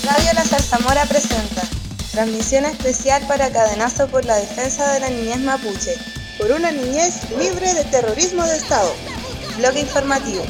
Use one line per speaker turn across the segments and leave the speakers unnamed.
Radio La Zarzamora presenta transmisión especial para Cadenazo por la defensa de la niñez mapuche,
por una niñez libre de terrorismo de Estado.
Bloque informativo.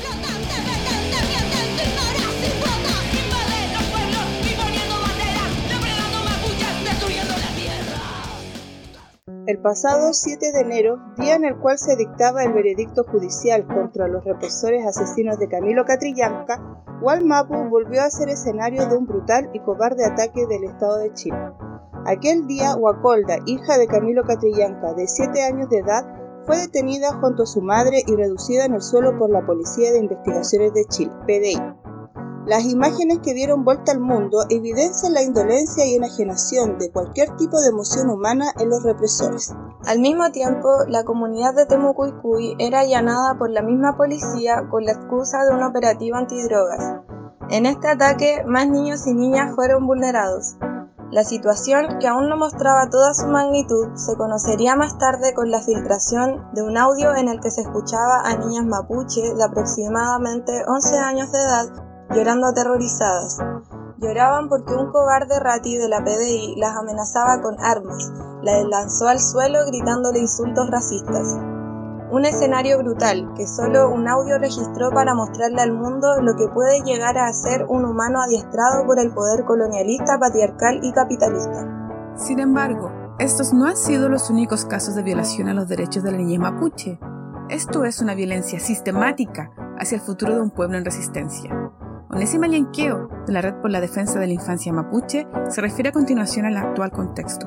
El pasado 7 de enero, día en el cual se dictaba el veredicto judicial contra los represores asesinos de Camilo Catrillanca, Wallmapu volvió a ser escenario de un brutal y cobarde ataque del Estado de Chile. Aquel día, Huacolda, hija de Camilo Catrillanca, de 7 años de edad, fue detenida junto a su madre y reducida en el suelo por la Policía de Investigaciones de Chile, PDI. Las imágenes que dieron vuelta al mundo evidencian la indolencia y enajenación de cualquier tipo de emoción humana en los represores.
Al mismo tiempo, la comunidad de Temucuicui era allanada por la misma policía con la excusa de un operativo antidrogas. En este ataque, más niños y niñas fueron vulnerados. La situación, que aún no mostraba toda su magnitud, se conocería más tarde con la filtración de un audio en el que se escuchaba a niñas mapuche de aproximadamente 11 años de edad llorando aterrorizadas. Lloraban porque un cobarde rati de la PDI las amenazaba con armas, las lanzó al suelo gritándole insultos racistas. Un escenario brutal que solo un audio registró para mostrarle al mundo lo que puede llegar a ser un humano adiestrado por el poder colonialista, patriarcal y capitalista.
Sin embargo, estos no han sido los únicos casos de violación a los derechos de la niñez mapuche. Esto es una violencia sistemática hacia el futuro de un pueblo en resistencia. Onésima Llenqueo, de la Red por la Defensa de la Infancia Mapuche, se refiere a continuación al actual contexto.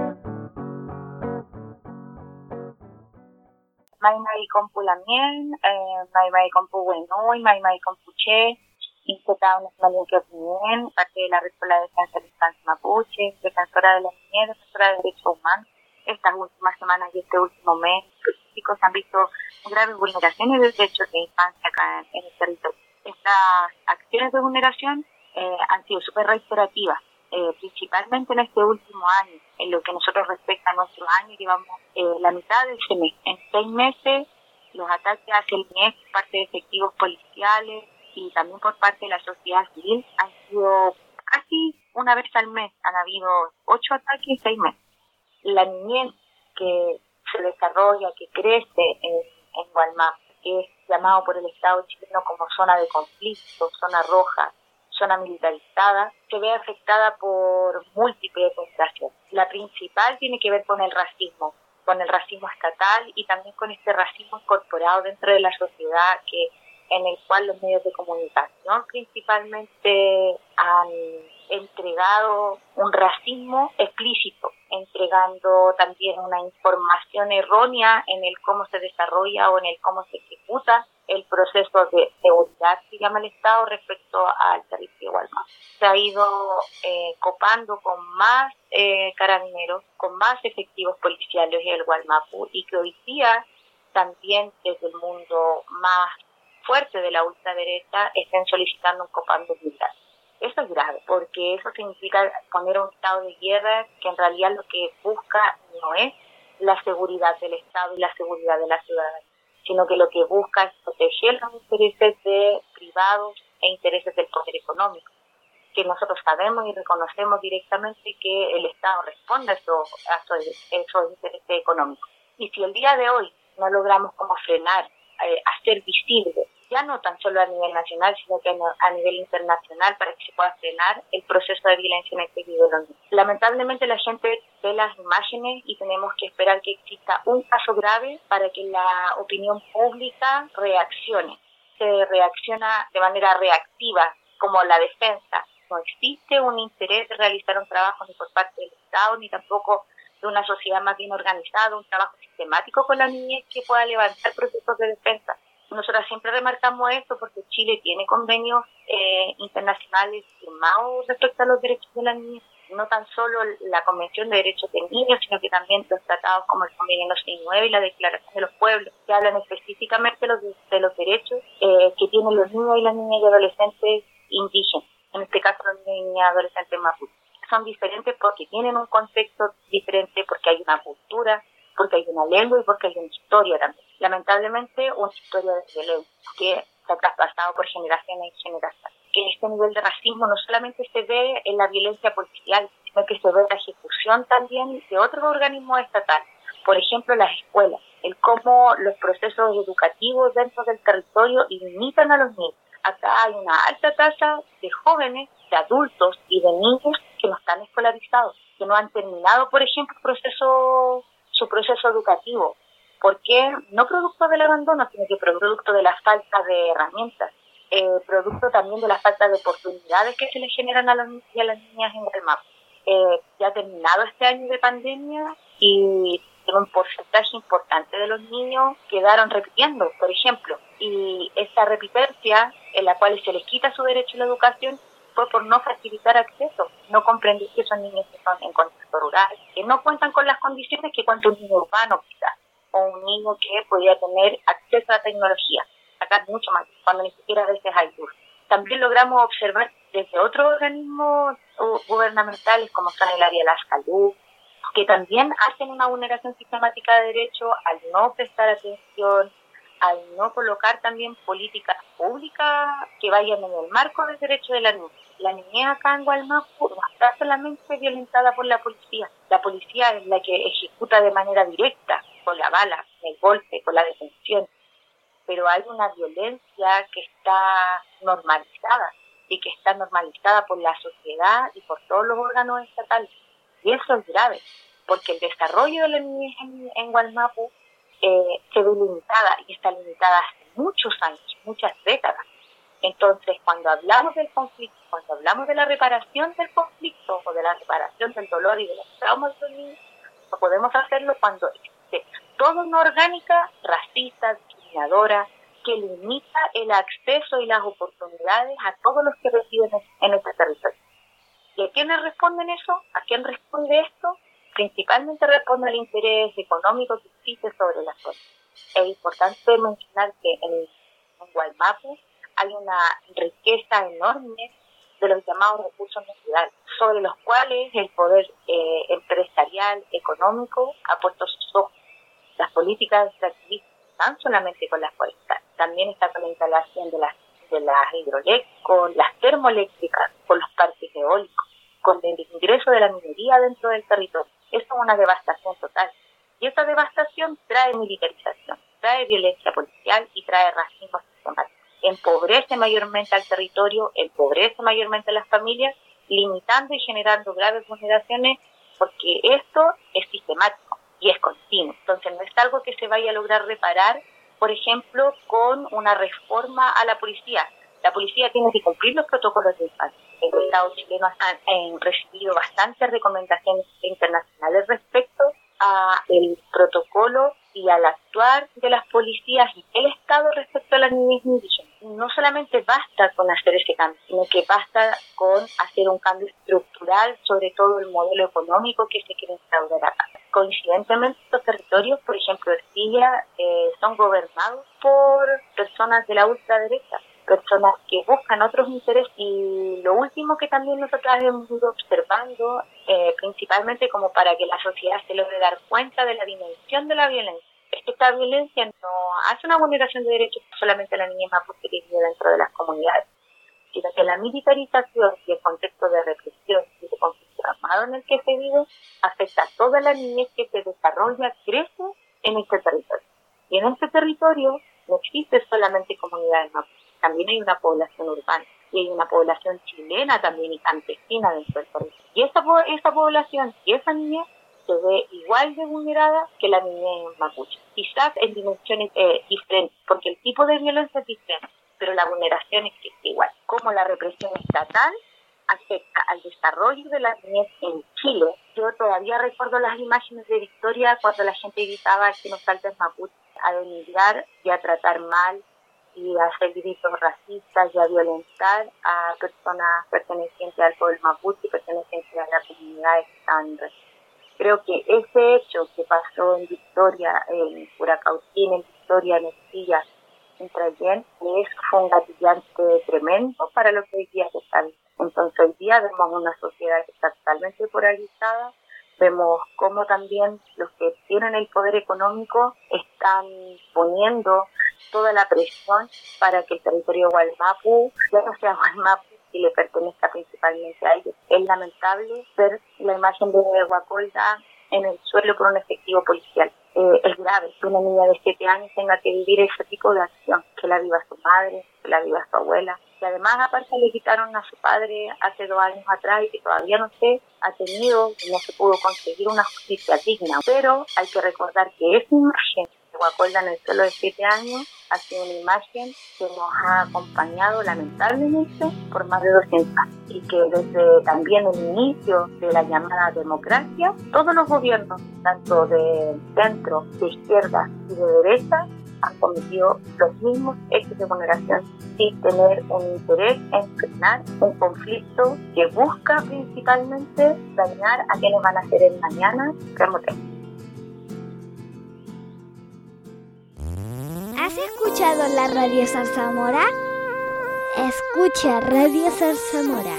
Maimai compu lamien, maimai compu buenui, maimai compuche, Inseta Onésima Llenqueo Pimien, parte de la Red por la Defensa de la Infancia Mapuche, defensora de la niñez, defensora de derechos humanos. Estas últimas semanas y este último mes específicos han visto graves vulneraciones de derechos de infancia acá en el territorio. Estas acciones de vulneración han sido súper reiterativas, principalmente en este último año. En lo que nosotros respecta a nuestro año, llevamos la mitad de ese mes. En 6 meses, los ataques hacia el niñez por parte de efectivos policiales y también por parte de la sociedad civil han sido casi una vez al mes. Han habido 8 ataques en 6 meses. La niñez que se desarrolla, que crece en Wallmapu, que es llamado por el Estado chileno como zona de conflicto, zona roja, zona militarizada, se ve afectada por múltiples vulneraciones. La principal tiene que ver con el racismo estatal y también con este racismo incorporado dentro de la sociedad en el cual los medios de comunicación principalmente han entregado un racismo explícito, entregando también una información errónea en el cómo se desarrolla o en el cómo se ejecuta el proceso de seguridad que llama el Estado respecto al territorio de Wallmapu. Se ha ido copando con más carabineros, con más efectivos policiales en el Wallmapu y que hoy día también desde el mundo más fuerte de la ultraderecha estén solicitando un copando militar. Eso es grave, porque eso significa poner un estado de guerra que en realidad lo que busca no es la seguridad del Estado y la seguridad de la ciudadanía, sino que lo que busca es proteger los intereses de privados e intereses del poder económico, que nosotros sabemos y reconocemos directamente que el Estado responde a esos intereses económicos. Y si el día de hoy no logramos como frenar, hacer visible, ya no tan solo a nivel nacional, sino que a nivel internacional, para que se pueda frenar el proceso de violencia en este nivel. Lamentablemente la gente ve las imágenes y tenemos que esperar que exista un caso grave para que la opinión pública reaccione. Se reacciona de manera reactiva, como la defensa. No existe un interés de realizar un trabajo ni por parte del Estado, ni tampoco de una sociedad más bien organizada, un trabajo sistemático con la niñez que pueda levantar procesos de defensa. Nosotras siempre remarcamos esto porque Chile tiene convenios internacionales firmados respecto a los derechos de la niñez, no tan solo la Convención de Derechos del Niño, sino que también los tratados como el Convenio 69 y la Declaración de los Pueblos, que hablan específicamente de los derechos que tienen los niños y las niñas y adolescentes indígenas, en este caso los niños y niñas adolescentes mapuche. Son diferentes porque tienen un contexto diferente, porque hay una cultura, porque hay una lengua y porque hay una historia también. Lamentablemente, una historia de violencia que se ha traspasado por generaciones y generaciones. que este nivel de racismo no solamente se ve en la violencia policial, sino que se ve en la ejecución también de otros organismos estatales. Por ejemplo, las escuelas, el cómo los procesos educativos dentro del territorio limitan a los niños. Acá hay una alta tasa de jóvenes, de adultos y de niños que no están escolarizados, que no han terminado, por ejemplo, su proceso educativo. ¿Por qué? No producto del abandono, sino que producto de la falta de herramientas, producto también de la falta de oportunidades que se les generan a los niños y a las niñas en Gualmapu. Ya ha terminado este año de pandemia y un porcentaje importante de los niños quedaron repitiendo, por ejemplo, y esta repitencia en la cual se les quita su derecho a la educación fue por no facilitar acceso, no comprender que son niños que son en contexto rural, que no cuentan con las condiciones que cuenta un niño urbano quizás, o un niño que podía tener acceso a la tecnología, acá mucho más, cuando ni siquiera a veces hay luz. También logramos observar desde otros organismos gubernamentales como son el área de la salud, que también hacen una vulneración sistemática de derechos al no prestar atención, al no colocar también políticas públicas que vayan en el marco del derecho de la niñez. La niñez acá en Gualmapu no está solamente violentada por la policía. La policía es la que ejecuta de manera directa, con la bala, el golpe, con la detención. Pero hay una violencia que está normalizada y que está normalizada por la sociedad y por todos los órganos estatales. Y eso es grave, porque el desarrollo de la niñez en Gualmapu se ve limitada y está limitada hace muchos años, muchas décadas. Entonces, cuando hablamos del conflicto, cuando hablamos de la reparación del conflicto o de la reparación del dolor y de los traumas de los niños, no podemos hacerlo cuando existe toda una orgánica racista, discriminadora, que limita el acceso y las oportunidades a todos los que residen en este territorio. ¿Y a quiénes responden eso? ¿A quién responde esto? Principalmente responde al interés económico que existe sobre la zona. Es importante mencionar que en Gualmapu hay una riqueza enorme de los llamados recursos naturales, sobre los cuales el poder empresarial, económico, ha puesto sus ojos. Las políticas extractivistas no están solamente con las forestales, también está con la instalación de las hidroeléctricas, con las termoeléctricas, con los parques eólicos, con el ingreso de la minería dentro del territorio. Eso es una devastación total. Y esa devastación trae militarización, trae violencia policial y trae racismo sistemático. Empobrece mayormente al territorio, empobrece mayormente a las familias, limitando y generando graves vulneraciones, porque esto es sistemático y es continuo. Entonces no es algo que se vaya a lograr reparar, por ejemplo, con una reforma a la policía. La policía tiene que cumplir los protocolos de infancia. El Estado chileno ha recibido bastantes recomendaciones internacionales respecto a el protocolo y al actuar de las policías y el Estado respecto a la niñez indígena. No solamente basta con hacer ese cambio, sino que basta con hacer un cambio estructural sobre todo el modelo económico que se quiere instaurar acá. Coincidentemente, estos territorios, por ejemplo, de Silla, son gobernados por personas de la ultraderecha, personas que buscan otros intereses. Y lo último que también nosotros hemos ido observando, principalmente como para que la sociedad se logre dar cuenta de la dimensión de la violencia, es que esta violencia no hace una vulneración de derechos solamente a la niñez mapuche que vive dentro de las comunidades, sino que la militarización y el contexto de represión y de conflicto armado en el que se vive afecta a toda la niñez que se desarrolla, crece en este territorio. Y en este territorio no existe solamente comunidades mapuches, también hay una población urbana y hay una población chilena también y campesina dentro del territorio. Y esa población y esa niñez se ve igual de vulnerada que la niñez mapuche, quizás en dimensiones diferentes, porque el tipo de violencia es diferente, pero la vulneración existe igual. Como la represión estatal afecta al desarrollo de la niñez en Chile. Yo todavía recuerdo las imágenes de Victoria cuando la gente gritaba que nos saltes mapuche, a denigrar y a tratar mal y a hacer gritos racistas y a violentar a personas pertenecientes al pueblo mapuche y pertenecientes a las comunidades que estaban en región. Creo que ese hecho que pasó en Victoria, en Curacautín, en Victoria, en Estilla, en Trayén, fue un gatillante tremendo para lo que hoy día se está viendo. Entonces hoy día vemos una sociedad que está totalmente polarizada, vemos cómo también los que tienen el poder económico están poniendo toda la presión para que el territorio Wallmapu ya no sea Wallmapu y le pertenezca principalmente a ellos. Es lamentable ver la imagen de Guacolda en el suelo por un efectivo policial. Es grave que una niña de 7 años tenga que vivir ese tipo de acción, que la viva su madre, que la viva su abuela. Y además, aparte, le quitaron a su padre hace 2 años atrás y que todavía no se ha tenido, no se pudo conseguir una justicia digna. Pero hay que recordar que esa imagen de Guacolda en el suelo de 7 años ha sido una imagen que nos ha acompañado lamentablemente por más de 200 años. Y que desde también el inicio de la llamada democracia, todos los gobiernos, tanto de centro, de izquierda y de derecha, han cometido los mismos hechos de vulneración sin tener un interés en frenar un conflicto que busca principalmente dañar a quienes van a ser el mañana.
¿Has escuchado la Radio Zarzamora? Escucha Radio Zarzamora.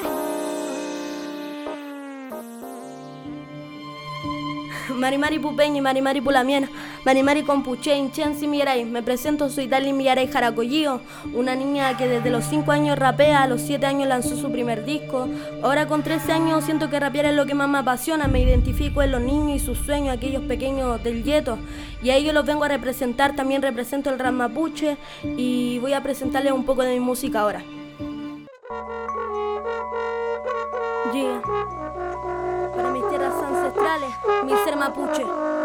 Marimari Pupeñi, Marimari Pulamien, Marimari Compuche, Inchensi Mirai. Me presento, soy Dali Mirai Jaracollío, una niña que desde los 5 años rapea, a los 7 años lanzó su primer disco. Ahora con 13 años siento que rapear es lo que más me apasiona, me identifico en los niños y sus sueños, aquellos pequeños del gueto. Y a ellos los vengo a representar, también represento el rap mapuche y voy a presentarles un poco de mi música ahora. Yeah. Para mis tierras ancestrales, mi ser mapuche.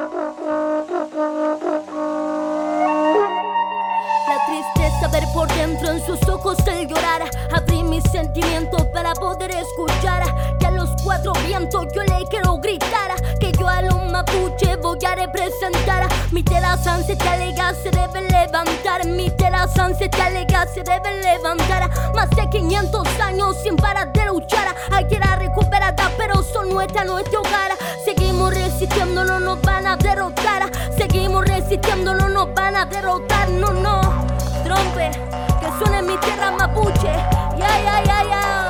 La tristeza ver por dentro en sus ojos el llorar. Abrí mis sentimientos para poder escuchar. Que a los 4 vientos yo le quiero gritar. Que yo a los mapuche voy a representar. Mi tierras ancestrales se deben levantar. Mi tierras ancestrales se deben levantar. Más de 500 años sin parar de luchar. Hay que la recuperar, pero son nuestro hogar. Seguimos resistiendo, no nos van a derrotar. Seguimos resistiendo, no nos van a derrotar. No, no, trompe, que suene mi tierra mapuche. Ya, ya, ya, ya.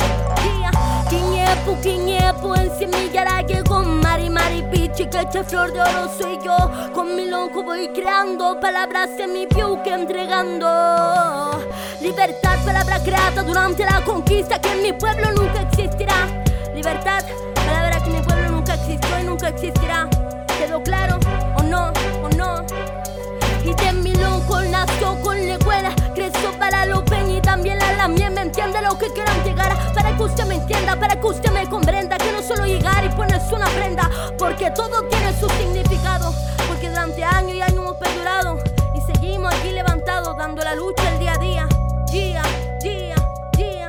Quiñepu, en semillara que con Mari Pichi, que eche flor de oro soy yo. Con mi lonco voy creando palabras en mi piuque entregando. Libertad, palabra creada durante la conquista que en mi pueblo nunca existirá. Libertad, palabra que en mi pueblo nunca existió y nunca existirá. ¿Quedó claro o no, o no? Y de mi lonco nació con legüera, creció para los peñas y también la mía. Me entiende lo que quieran llegar, para que usted me entienda, para que usted me comprenda. Que no solo llegar y ponerse una prenda, porque todo tiene su significado. Porque durante años y años hemos perdurado y seguimos aquí levantados, dando la lucha el día a día. Día, día, día.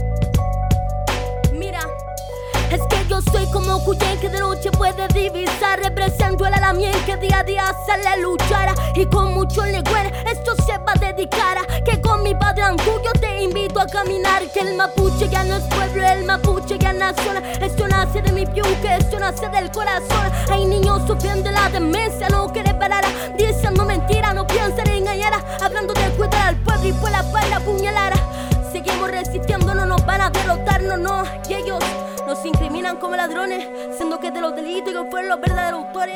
Mira, es que yo soy como Cuyén que de noche puede divisar. Represento el alamien que día a día sale a luchar. Y con mucho legüen esto se va a dedicar. Que con mi padre Antuyo te invito a caminar. Que el mapuche ya no es pueblo, el mapuche ya nación. Esto nace de mi piuque, esto nace del corazón. Hay niños sufriendo la demencia, no quiere parar. Diciendo mentira, no piensan en engañar. Hablando de cuidar al pueblo y por la pala apuñalar. Seguimos resistiendo, no nos van a derrotar, no, no. Y ellos nos incriminan como ladrones, siendo que de los delitos que fueron los verdaderos autores.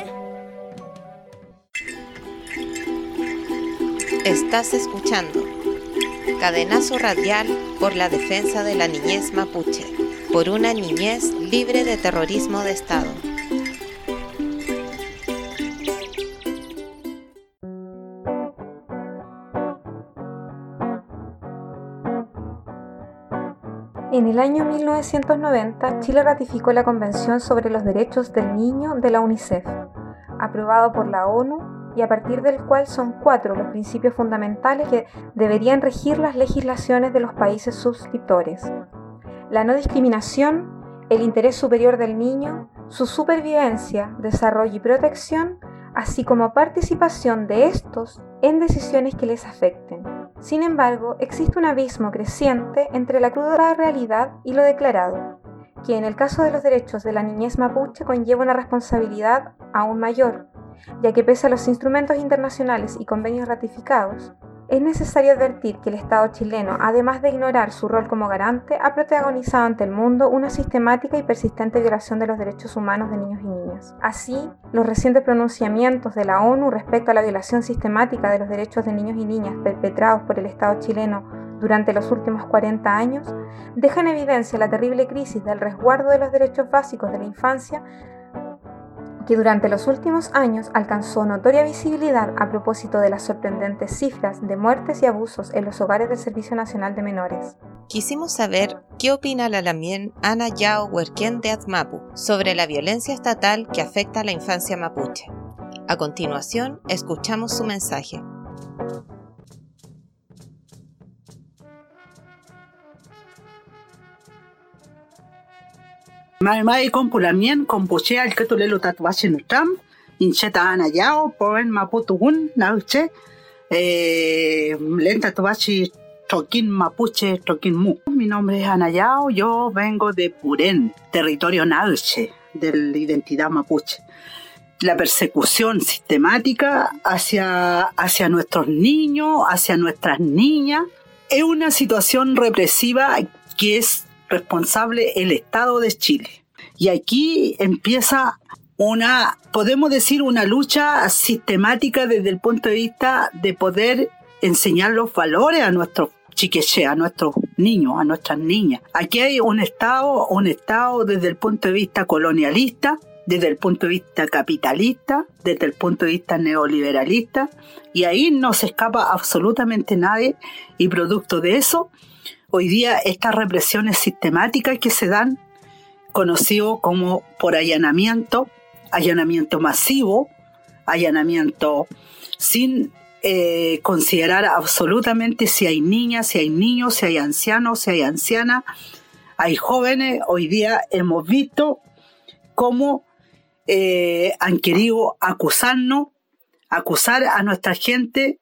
Estás escuchando Cadenazo Radial por la defensa de la niñez mapuche, por una niñez libre de terrorismo de Estado.
En el año 1990, Chile ratificó la Convención sobre los Derechos del Niño de la UNICEF, aprobado por la ONU y a partir del cual son 4 los principios fundamentales que deberían regir las legislaciones de los países suscriptores: la no discriminación, el interés superior del niño, su supervivencia, desarrollo y protección, así como participación de estos en decisiones que les afecten. Sin embargo, existe un abismo creciente entre la cruda realidad y lo declarado, que en el caso de los derechos de la niñez mapuche conlleva una responsabilidad aún mayor, ya que pese a los instrumentos internacionales y convenios ratificados, es necesario advertir que el Estado chileno, además de ignorar su rol como garante, ha protagonizado ante el mundo una sistemática y persistente violación de los derechos humanos de niños y niñas. Así, los recientes pronunciamientos de la ONU respecto a la violación sistemática de los derechos de niños y niñas perpetrados por el Estado chileno durante los últimos 40 años dejan en evidencia la terrible crisis del resguardo de los derechos básicos de la infancia que durante los últimos años alcanzó notoria visibilidad a propósito de las sorprendentes cifras de muertes y abusos en los hogares del Servicio Nacional de Menores.
Quisimos saber qué opina la Lamien Ana Yao Huerquén de Atmapu sobre la violencia estatal que afecta a la infancia mapuche. A continuación, escuchamos su mensaje.
Mai kompulamien kompuche al ketulelu tatuaje nutram incheta ana yao poen maputugun nauche lenta tatuaje toquín mapuche toquín mu. Mi nombre es Ana Yao, yo vengo de Purén, territorio nauche de la identidad mapuche. La persecución sistemática hacia nuestros niños, hacia nuestras niñas, es una situación represiva que es responsable el Estado de Chile. Y aquí empieza podemos decir, una lucha sistemática desde el punto de vista de poder enseñar los valores a nuestros chiqueche, a nuestros niños, a nuestras niñas. Aquí hay un Estado desde el punto de vista colonialista, desde el punto de vista capitalista, desde el punto de vista neoliberalista, y ahí no se escapa absolutamente nadie, y producto de eso, hoy día estas represiones sistemáticas que se dan, conocido como por allanamiento masivo, allanamiento sin considerar absolutamente si hay niñas, si hay niños, si hay ancianos, si hay ancianas, hay jóvenes. Hoy día hemos visto cómo han querido acusar a nuestra gente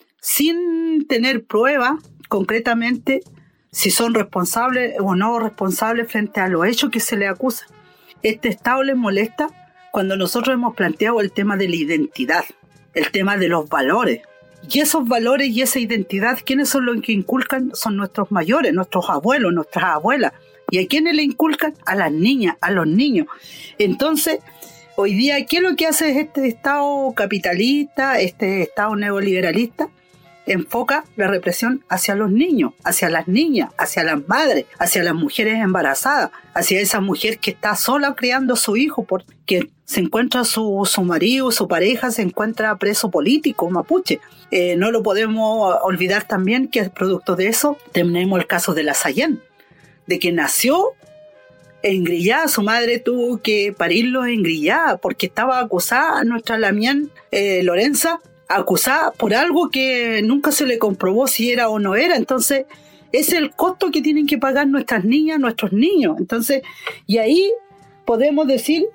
sin tener pruebas concretamente si son responsables o no responsables frente a los hechos que se les acusa. Este Estado les molesta cuando nosotros hemos planteado el tema de la identidad, el tema de los valores. Y esos valores y esa identidad, ¿quiénes son los que inculcan? Son nuestros mayores, nuestros abuelos, nuestras abuelas. ¿Y a quiénes le inculcan? A las niñas, a los niños. Entonces, hoy día, ¿qué es lo que hace este Estado capitalista, este Estado neoliberalista? Enfoca la represión hacia los niños, hacia las niñas, hacia las madres, hacia las mujeres embarazadas, hacia esa mujer que está sola criando a su hijo porque se encuentra su marido, su pareja, se encuentra preso político mapuche. No lo podemos olvidar también que producto de eso tenemos el caso de la Sayén, de que nació engrillada, su madre tuvo que parirlo engrillada porque estaba acusada, nuestra Lamien Lorenza, acusada por algo que nunca se le comprobó si era o no era. Entonces ese es el costo que tienen que pagar nuestras niñas, nuestros niños. Entonces, y ahí podemos decir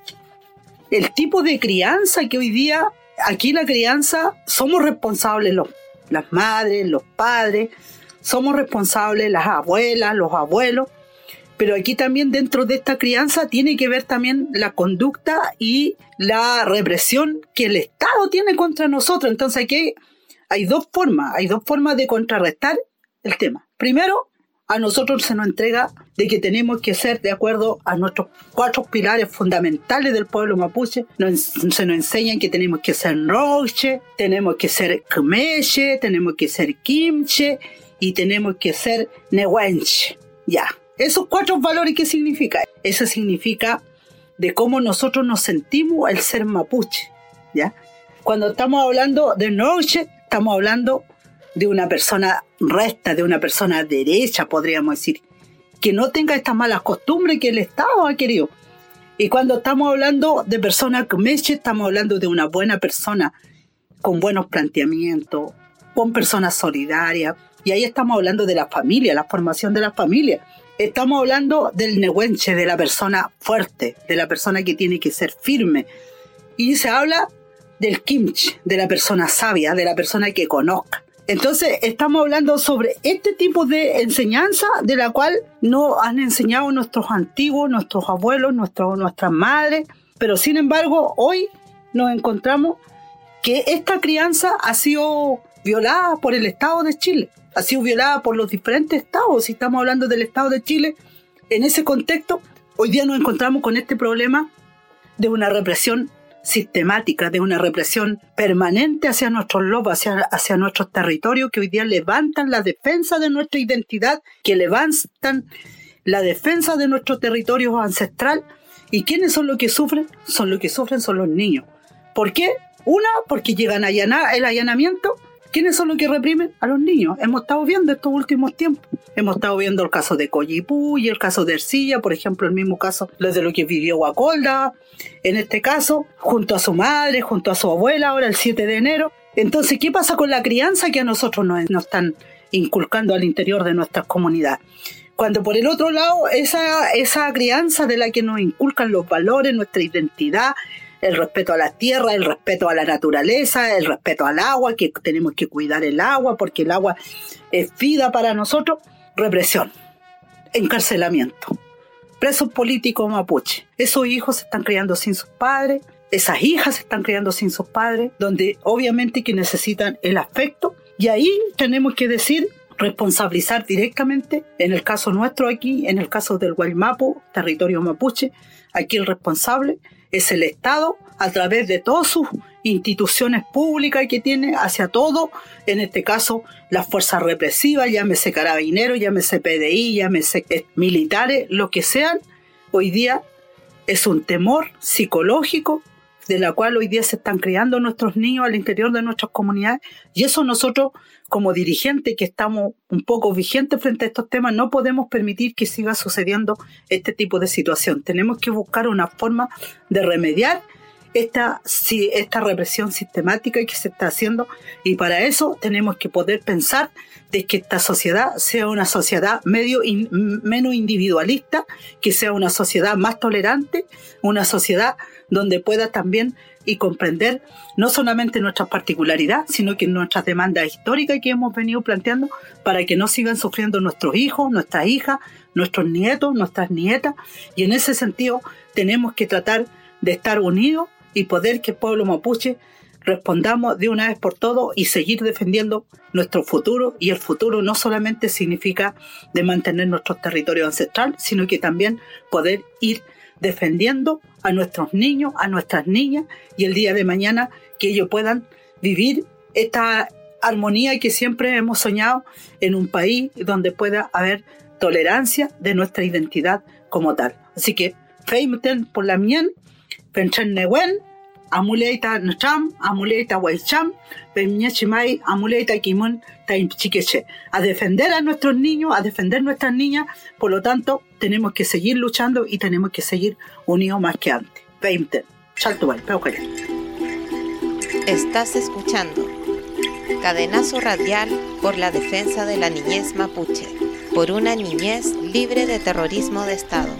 el tipo de crianza que hoy día, aquí la crianza, somos responsables las madres, los padres, somos responsables las abuelas, los abuelos, pero aquí también dentro de esta crianza tiene que ver también la conducta y la represión que el Estado tiene contra nosotros. Entonces aquí hay dos formas de contrarrestar el tema. Primero, a nosotros se nos entrega de que tenemos que ser de acuerdo a nuestros 4 pilares fundamentales del pueblo mapuche. Se nos enseñan que tenemos que ser roche, tenemos que ser kmeche, tenemos que ser kimche y tenemos que ser nehuenche. Ya. Esos 4 valores, ¿qué significa? Eso significa de cómo nosotros nos sentimos el ser mapuche, ¿ya? Cuando estamos hablando de noche, estamos hablando de una persona recta, de una persona derecha, podríamos decir, que no tenga estas malas costumbres que el Estado ha querido. Y cuando estamos hablando de persona kmeche, estamos hablando de una buena persona, con buenos planteamientos, con personas solidarias, y ahí estamos hablando de la familia, la formación de la familia. Estamos hablando del nehuenche, de la persona fuerte, de la persona que tiene que ser firme. Y se habla del kimchi, de la persona sabia, de la persona que conozca. Entonces, estamos hablando sobre este tipo de enseñanza de la cual nos han enseñado nuestros antiguos, nuestros abuelos, nuestras madres. Pero, sin embargo, hoy nos encontramos que esta crianza ha sido violada por el Estado de Chile, ha sido violada por los diferentes estados. Si estamos hablando del Estado de Chile, en ese contexto, hoy día nos encontramos con este problema de una represión sistemática, de una represión permanente hacia nuestros lobos, hacia nuestros territorios, que hoy día levantan la defensa de nuestra identidad, que levantan la defensa de nuestro territorio ancestral. ¿Y quiénes son los que sufren? Son los que sufren son los niños. ¿Por qué? Porque llegan a allanar el allanamiento. ¿Quiénes son los que reprimen? A los niños. Hemos estado viendo estos últimos tiempos. Hemos estado viendo el caso de Coyipú y el caso de Ercilla, por ejemplo, el mismo caso de lo que vivió Guacolda, en este caso, junto a su madre, junto a su abuela, ahora el 7 de enero. Entonces, ¿qué pasa con la crianza que a nosotros nos están inculcando al interior de nuestras comunidades? Cuando por el otro lado, esa crianza de la que nos inculcan los valores, nuestra identidad, el respeto a la tierra, el respeto a la naturaleza, el respeto al agua, que tenemos que cuidar el agua porque el agua es vida para nosotros. Represión, encarcelamiento, presos políticos mapuche. Esos hijos se están criando sin sus padres, esas hijas se están criando sin sus padres, donde obviamente que necesitan el afecto. Y ahí tenemos que decir, responsabilizar directamente, en el caso nuestro aquí, en el caso del Guaymapu, territorio mapuche, aquí el responsable es el Estado, a través de todas sus instituciones públicas que tiene hacia todo, en este caso las fuerzas represivas, llámese carabineros, llámese PDI, llámese militares, lo que sean. Hoy día es un temor psicológico de la cual hoy día se están criando nuestros niños al interior de nuestras comunidades, y eso nosotros como dirigentes que estamos un poco vigentes frente a estos temas no podemos permitir que siga sucediendo este tipo de situación. Tenemos que buscar una forma de remediar esta represión sistemática que se está haciendo, y para eso tenemos que poder pensar de que esta sociedad sea una sociedad menos individualista, que sea una sociedad más tolerante, una sociedad donde pueda también y comprender no solamente nuestras particularidades, sino que nuestras demandas históricas que hemos venido planteando para que no sigan sufriendo nuestros hijos, nuestras hijas, nuestros nietos, nuestras nietas. Y en ese sentido tenemos que tratar de estar unidos y poder que el pueblo mapuche respondamos de una vez por todas y seguir defendiendo nuestro futuro. Y el futuro no solamente significa de mantener nuestros territorios ancestrales, sino que también poder ir defendiendo a nuestros niños, a nuestras niñas, y el día de mañana que ellos puedan vivir esta armonía que siempre hemos soñado en un país donde pueda haber tolerancia de nuestra identidad como tal. Así que, feimten por la mien, penchen newen, amuleita nacham, amuleita waicham, pemñachimai, amuleita kimun, taimchiqueche. A defender a nuestros niños, a defender nuestras niñas. Por lo tanto, tenemos que seguir luchando y tenemos que seguir unidos más que antes. Feimten. Chaltubay, peuquere.
Estás escuchando Cadenazo Radial por la defensa de la niñez mapuche, por una niñez libre de terrorismo de Estado.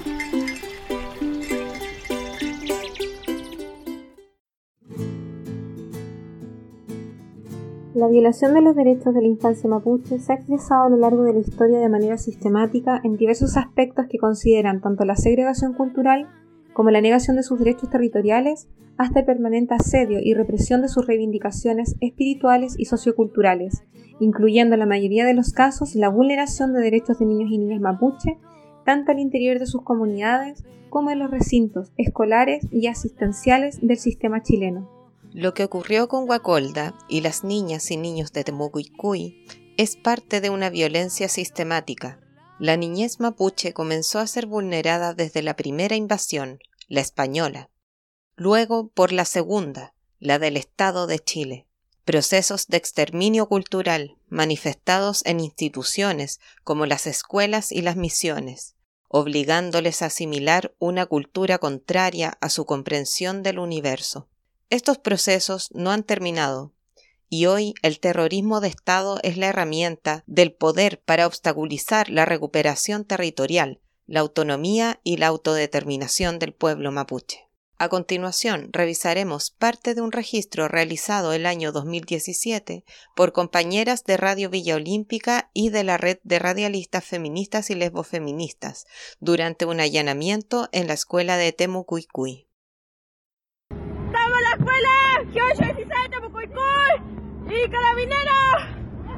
La violación de los derechos de la infancia mapuche se ha expresado a lo largo de la historia de manera sistemática en diversos aspectos que consideran tanto la segregación cultural como la negación de sus derechos territoriales, hasta el permanente asedio y represión de sus reivindicaciones espirituales y socioculturales, incluyendo en la mayoría de los casos la vulneración de derechos de niños y niñas mapuche, tanto al interior de sus comunidades como en los recintos escolares y asistenciales del sistema chileno.
Lo que ocurrió con Guacolda y las niñas y niños de Temucuicui es parte de una violencia sistemática. La niñez mapuche comenzó a ser vulnerada desde la primera invasión, la española, luego por la segunda, la del Estado de Chile. Procesos de exterminio cultural manifestados en instituciones como las escuelas y las misiones, obligándoles a asimilar una cultura contraria a su comprensión del universo. Estos procesos no han terminado, y hoy el terrorismo de Estado es la herramienta del poder para obstaculizar la recuperación territorial, la autonomía y la autodeterminación del pueblo mapuche. A continuación, revisaremos parte de un registro realizado el año 2017 por compañeras de Radio Villa Olímpica y de la Red de Radialistas Feministas y Lesbofeministas durante un allanamiento en la escuela de Temucuicui.
¡Estamos en la escuela! ¡G816 Temucuicui! ¡Y carabineros!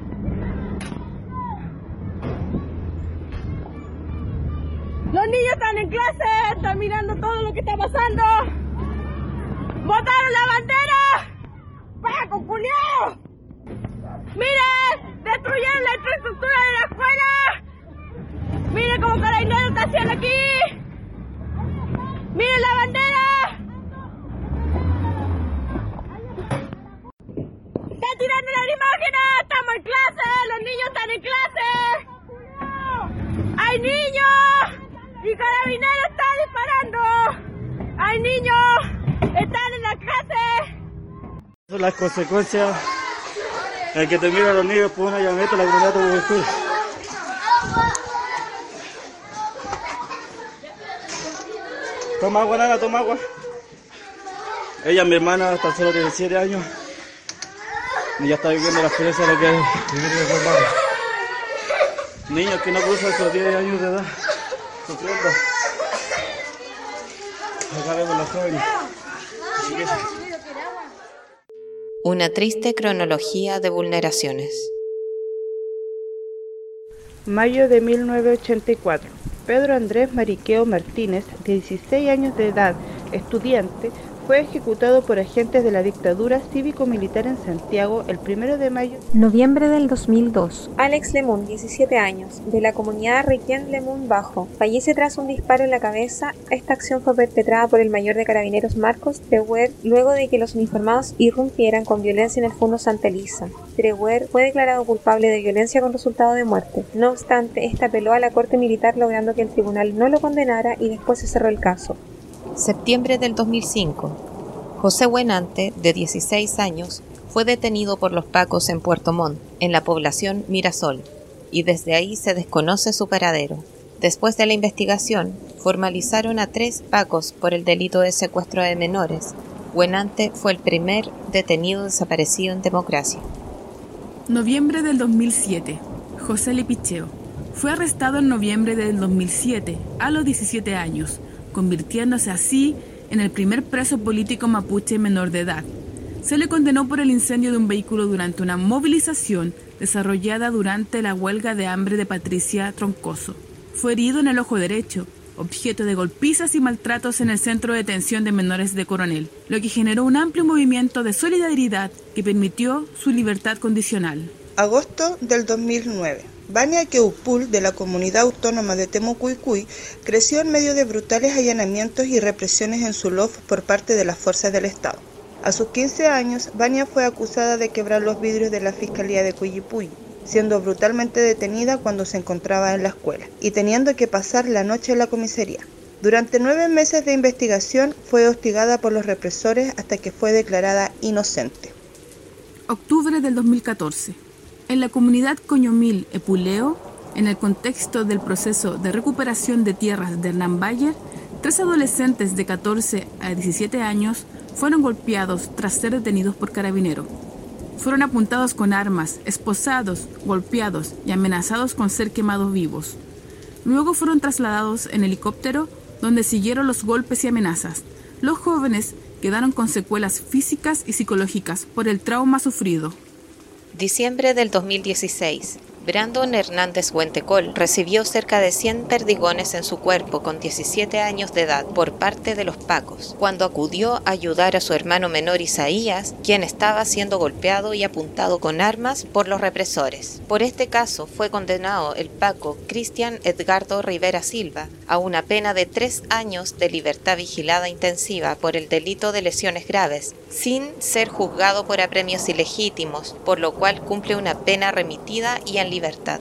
Los niños están en clase, están mirando todo lo que está pasando. ¡Botaron la bandera! ¡Paco, culiao! ¡Miren! ¡Destruyeron la infraestructura de la escuela! ¡Miren cómo Carabineros está haciendo aquí! ¡Miren la bandera! ¡Están tirando lacrimógenas! ¡Estamos en clase! ¡Los niños están en clase! ¡Hay niños! ¡Y Carabineros está disparando! ¡Hay niños! ¡Están en la clase!
Son las consecuencias en que terminan los niños por un allanamiento de la comunidad de Temucuicui. Toma agua, nada, toma agua. Ella, mi hermana, tan solo 17 años y ya está viviendo la experiencia de lo que es vivir en el barrio. Niños que no cruzan sus 10 años de edad, sufriendo. Acá vemos los jóvenes.
Una triste cronología de vulneraciones.
Mayo de 1984. Pedro Andrés Mariqueo Martínez, de 16 años de edad, estudiante, fue ejecutado por agentes de la dictadura cívico-militar en Santiago el 1 de mayo.
Noviembre del 2002.
Alex Lemun, 17 años, de la comunidad Riquén Lemun Bajo, fallece tras un disparo en la cabeza. Esta acción fue perpetrada por el mayor de carabineros Marcos Treguer, luego de que los uniformados irrumpieran con violencia en el Fundo Santa Elisa. Treguer fue declarado culpable de violencia con resultado de muerte. No obstante, esta apeló a la corte militar, logrando que el tribunal no lo condenara y después se cerró el caso.
Septiembre del 2005. José Buenante, de 16 años, fue detenido por los pacos en Puerto Montt, en la población Mirasol, y desde ahí se desconoce su paradero. Después de la investigación, formalizaron a 3 pacos por el delito de secuestro de menores. Buenante fue el primer detenido desaparecido en democracia.
Noviembre del 2007. José Lipicheo fue arrestado en noviembre del 2007, a los 17 años, convirtiéndose así en el primer preso político mapuche menor de edad. Se le condenó por el incendio de un vehículo durante una movilización desarrollada durante la huelga de hambre de Patricia Troncoso. Fue herido en el ojo derecho, objeto de golpizas y maltratos en el centro de detención de menores de Coronel, lo que generó un amplio movimiento de solidaridad que permitió su libertad condicional.
Agosto del 2009. Vania Queupul, de la comunidad autónoma de Temucuicui, creció en medio de brutales allanamientos y represiones en su lof por parte de las fuerzas del Estado. A sus 15 años, Vania fue acusada de quebrar los vidrios de la Fiscalía de Cuyipulli, siendo brutalmente detenida cuando se encontraba en la escuela y teniendo que pasar la noche en la comisaría. Durante 9 meses de investigación fue hostigada por los represores hasta que fue declarada inocente.
Octubre del 2014. En la comunidad Coñomil Epuleo, en el contexto del proceso de recuperación de tierras de Hernán Bayer, 3 adolescentes de 14 a 17 años fueron golpeados tras ser detenidos por carabineros. Fueron apuntados con armas, esposados, golpeados y amenazados con ser quemados vivos. Luego fueron trasladados en helicóptero, donde siguieron los golpes y amenazas. Los jóvenes quedaron con secuelas físicas y psicológicas por el trauma sufrido.
Diciembre del 2016. Brandon Hernández Huentecol recibió cerca de 100 perdigones en su cuerpo con 17 años de edad por parte de los pacos, cuando acudió a ayudar a su hermano menor Isaías, quien estaba siendo golpeado y apuntado con armas por los represores. Por este caso fue condenado el paco Cristian Edgardo Rivera Silva a una pena de 3 años de libertad vigilada intensiva por el delito de lesiones graves, sin ser juzgado por apremios ilegítimos, por lo cual cumple una pena remitida y en libertad.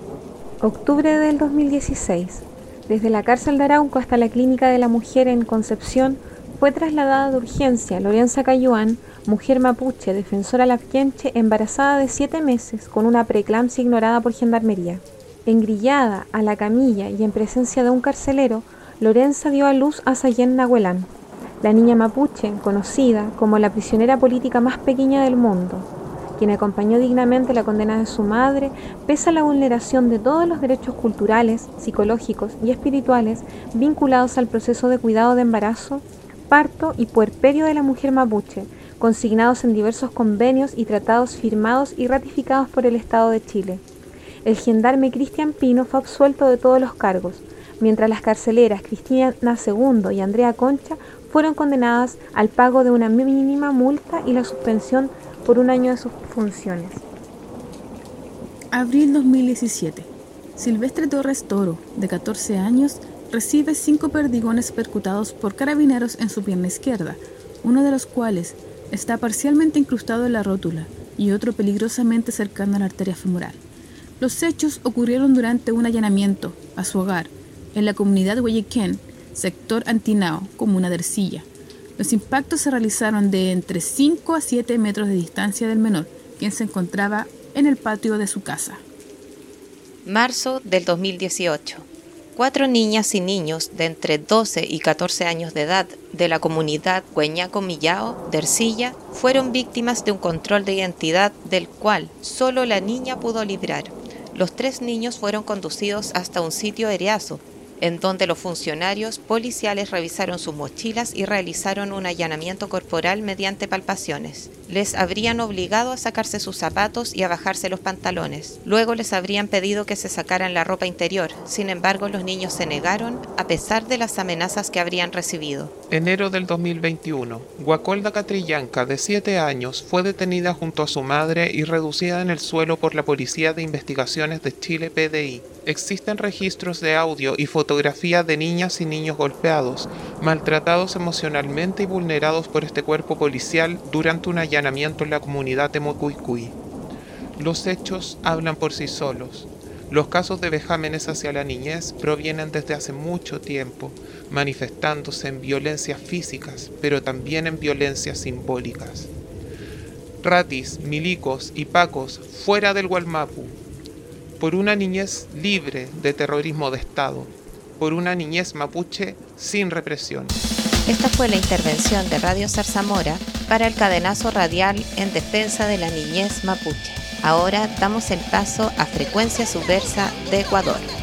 Octubre del 2016. Desde la cárcel de Arauco hasta la clínica de la mujer en Concepción fue trasladada de urgencia Lorenza Cayuán, mujer mapuche, defensora lapienche, embarazada de 7 meses con una preeclampsia ignorada por Gendarmería. Engrillada a la camilla y en presencia de un carcelero, Lorenza dio a luz a Sayén Nahuelán, la niña mapuche conocida como la prisionera política más pequeña del mundo, quien acompañó dignamente la condena de su madre, pese a la vulneración de todos los derechos culturales, psicológicos y espirituales vinculados al proceso de cuidado de embarazo, parto y puerperio de la mujer mapuche, consignados en diversos convenios y tratados firmados y ratificados por el Estado de Chile. El gendarme Cristian Pino fue absuelto de todos los cargos, mientras las carceleras Cristina II y Andrea Concha fueron condenadas al pago de una mínima multa y la suspensión por 1 año de sus funciones.
Abril 2017. Silvestre Torres Toro, de 14 años, recibe 5 perdigones percutados por carabineros en su pierna izquierda, uno de los cuales está parcialmente incrustado en la rótula y otro peligrosamente cercano a la arteria femoral. Los hechos ocurrieron durante un allanamiento a su hogar en la comunidad Hueyequén, sector Antinao, comuna de Ercilla. Los impactos se realizaron de entre 5 a 7 metros de distancia del menor, quien se encontraba en el patio de su casa.
Marzo del 2018. 4 niñas y niños de entre 12 y 14 años de edad de la comunidad Hueñaco Millao de Ercilla fueron víctimas de un control de identidad del cual solo la niña pudo librar. Los 3 niños fueron conducidos hasta un sitio Ereazo, en donde los funcionarios policiales revisaron sus mochilas y realizaron un allanamiento corporal mediante palpaciones. Les habrían obligado a sacarse sus zapatos y a bajarse los pantalones. Luego les habrían pedido que se sacaran la ropa interior. Sin embargo, los niños se negaron, a pesar de las amenazas que habrían recibido.
Enero del 2021. Guacolda Catrillanca, de 7 años, fue detenida junto a su madre y reducida en el suelo por la Policía de Investigaciones de Chile, PDI. Existen registros de audio y fotografía de niñas y niños golpeados, maltratados emocionalmente y vulnerados por este cuerpo policial durante un allanamiento en la comunidad de Temucuicui. Los hechos hablan por sí solos. Los casos de vejámenes hacia la niñez provienen desde hace mucho tiempo, manifestándose en violencias físicas, pero también en violencias simbólicas. Ratis, milicos y pacos fuera del Gualmapu. Por una niñez libre de terrorismo de Estado, por una niñez mapuche sin represión.
Esta fue la intervención de Radio Zarzamora para el cadenazo radial en defensa de la niñez mapuche. Ahora damos el paso a Frecuencia Subversa de Ecuador.